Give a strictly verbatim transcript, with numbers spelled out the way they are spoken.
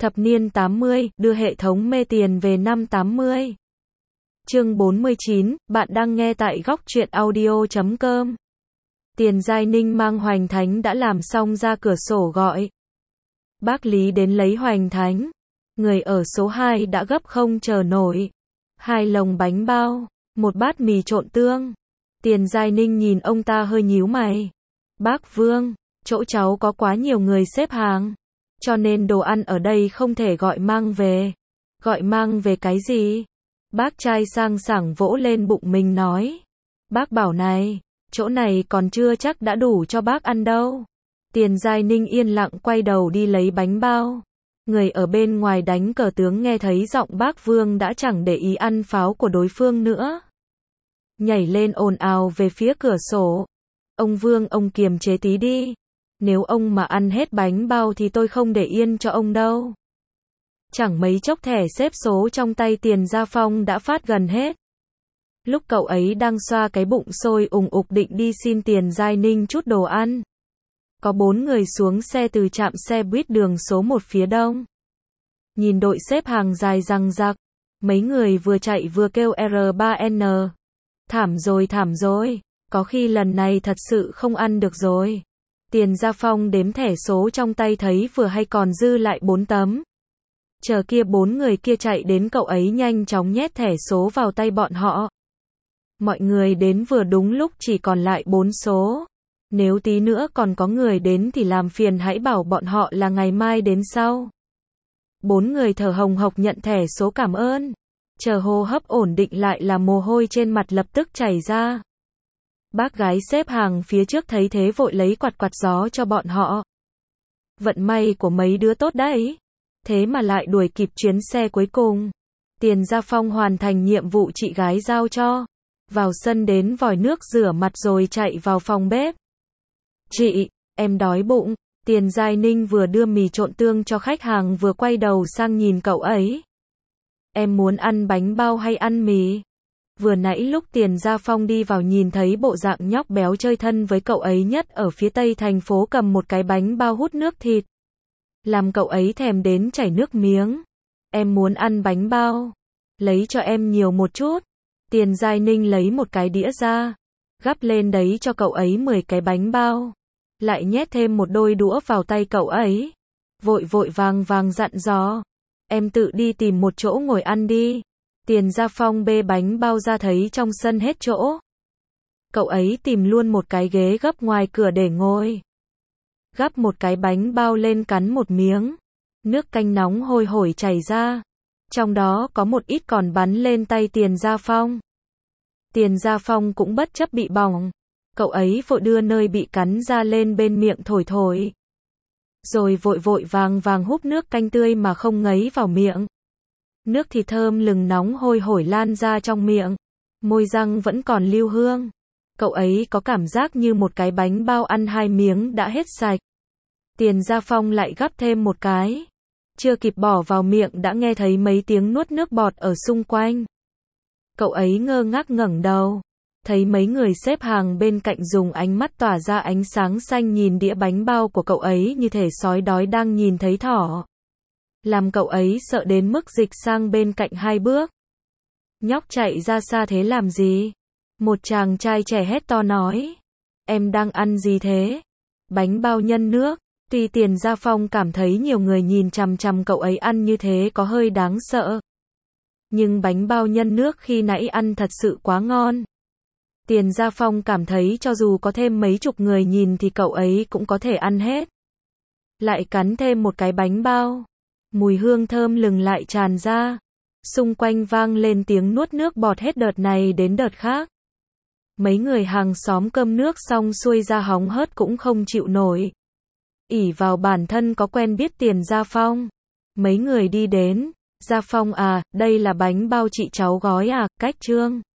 Thập niên tám mươi, đưa hệ thống mê tiền về năm tám mươi. Chương bốn mươi chín, bạn đang nghe tại góc truyện audio chấm com. Tiền Giai Ninh mang Hoành Thánh đã làm xong ra cửa sổ gọi. Bác Lý đến lấy Hoành Thánh. Người ở số hai đã gấp không chờ nổi. Hai lồng bánh bao, một bát mì trộn tương. Tiền Giai Ninh nhìn ông ta hơi nhíu mày. Bác Vương, chỗ cháu có quá nhiều người xếp hàng, cho nên đồ ăn ở đây không thể gọi mang về. Gọi mang về cái gì? Bác trai sang sảng vỗ lên bụng mình nói. Bác bảo này, chỗ này còn chưa chắc đã đủ cho bác ăn đâu. Tiền Giai Ninh yên lặng quay đầu đi lấy bánh bao. Người ở bên ngoài đánh cờ tướng nghe thấy giọng bác Vương đã chẳng để ý ăn pháo của đối phương nữa. Nhảy lên ồn ào về phía cửa sổ. Ông Vương, ông kiềm chế tí đi. Nếu ông mà ăn hết bánh bao thì tôi không để yên cho ông đâu. Chẳng mấy chốc thẻ xếp số trong tay Tiền Gia Phong đã phát gần hết. Lúc cậu ấy đang xoa cái bụng sôi ùng ục định đi xin Tiền Giai Ninh chút đồ ăn, có bốn người xuống xe từ trạm xe buýt đường số một phía đông. Nhìn đội xếp hàng dài răng rặc, mấy người vừa chạy vừa kêu R ba N. Thảm rồi thảm rồi, có khi lần này thật sự không ăn được rồi. Tiền Gia Phong đếm thẻ số trong tay thấy vừa hay còn dư lại bốn tấm. Chờ kia bốn người kia chạy đến cậu ấy nhanh chóng nhét thẻ số vào tay bọn họ. Mọi người đến vừa đúng lúc chỉ còn lại bốn số. Nếu tí nữa còn có người đến thì làm phiền hãy bảo bọn họ là ngày mai đến sau. Bốn người thở hồng hộc nhận thẻ số cảm ơn. Chờ hô hấp ổn định lại là mồ hôi trên mặt lập tức chảy ra. Bác gái xếp hàng phía trước thấy thế vội lấy quạt quạt gió cho bọn họ. Vận may của mấy đứa tốt đấy. Thế mà lại đuổi kịp chuyến xe cuối cùng. Tiền Gia Phong hoàn thành nhiệm vụ chị gái giao cho. Vào sân đến vòi nước rửa mặt rồi chạy vào phòng bếp. Chị, em đói bụng. Tiền Giai Ninh vừa đưa mì trộn tương cho khách hàng vừa quay đầu sang nhìn cậu ấy. Em muốn ăn bánh bao hay ăn mì? Vừa nãy lúc Tiền Gia Phong đi vào nhìn thấy bộ dạng nhóc béo chơi thân với cậu ấy nhất ở phía tây thành phố cầm một cái bánh bao hút nước thịt. Làm cậu ấy thèm đến chảy nước miếng. Em muốn ăn bánh bao. Lấy cho em nhiều một chút. Tiền Giai Ninh lấy một cái đĩa ra. Gắp lên đấy cho cậu ấy mười cái bánh bao. Lại nhét thêm một đôi đũa vào tay cậu ấy. Vội vội vàng vàng dặn dò. Em tự đi tìm một chỗ ngồi ăn đi. Tiền Gia Phong bê bánh bao ra thấy trong sân hết chỗ. Cậu ấy tìm luôn một cái ghế gấp ngoài cửa để ngồi. Gắp một cái bánh bao lên cắn một miếng. Nước canh nóng hôi hổi chảy ra. Trong đó có một ít còn bắn lên tay Tiền Gia Phong. Tiền Gia Phong cũng bất chấp bị bỏng. Cậu ấy vội đưa nơi bị cắn ra lên bên miệng thổi thổi. Rồi vội vội vàng vàng húp nước canh tươi mà không ngấy vào miệng. Nước thì thơm lừng nóng hôi hổi lan ra trong miệng. Môi răng vẫn còn lưu hương. Cậu ấy có cảm giác như một cái bánh bao ăn hai miếng đã hết sạch. Tiền Gia Phong lại gắp thêm một cái. Chưa kịp bỏ vào miệng đã nghe thấy mấy tiếng nuốt nước bọt ở xung quanh. Cậu ấy ngơ ngác ngẩng đầu. Thấy mấy người xếp hàng bên cạnh dùng ánh mắt tỏa ra ánh sáng xanh nhìn đĩa bánh bao của cậu ấy như thể sói đói đang nhìn thấy thỏ. Làm cậu ấy sợ đến mức dịch sang bên cạnh hai bước. Nhóc chạy ra xa thế làm gì? Một chàng trai trẻ hét to nói. Em đang ăn gì thế? Bánh bao nhân nước. Tuy Tiền Gia Phong cảm thấy nhiều người nhìn chằm chằm cậu ấy ăn như thế có hơi đáng sợ. Nhưng bánh bao nhân nước khi nãy ăn thật sự quá ngon. Tiền Gia Phong cảm thấy cho dù có thêm mấy chục người nhìn thì cậu ấy cũng có thể ăn hết. Lại cắn thêm một cái bánh bao. Mùi hương thơm lừng lại tràn ra. Xung quanh vang lên tiếng nuốt nước bọt hết đợt này đến đợt khác. Mấy người hàng xóm cơm nước xong xuôi ra hóng hớt cũng không chịu nổi. Ỷ vào bản thân có quen biết Tiền Gia Phong. Mấy người đi đến. Gia Phong à, đây là bánh bao chị cháu gói à, cách Trương.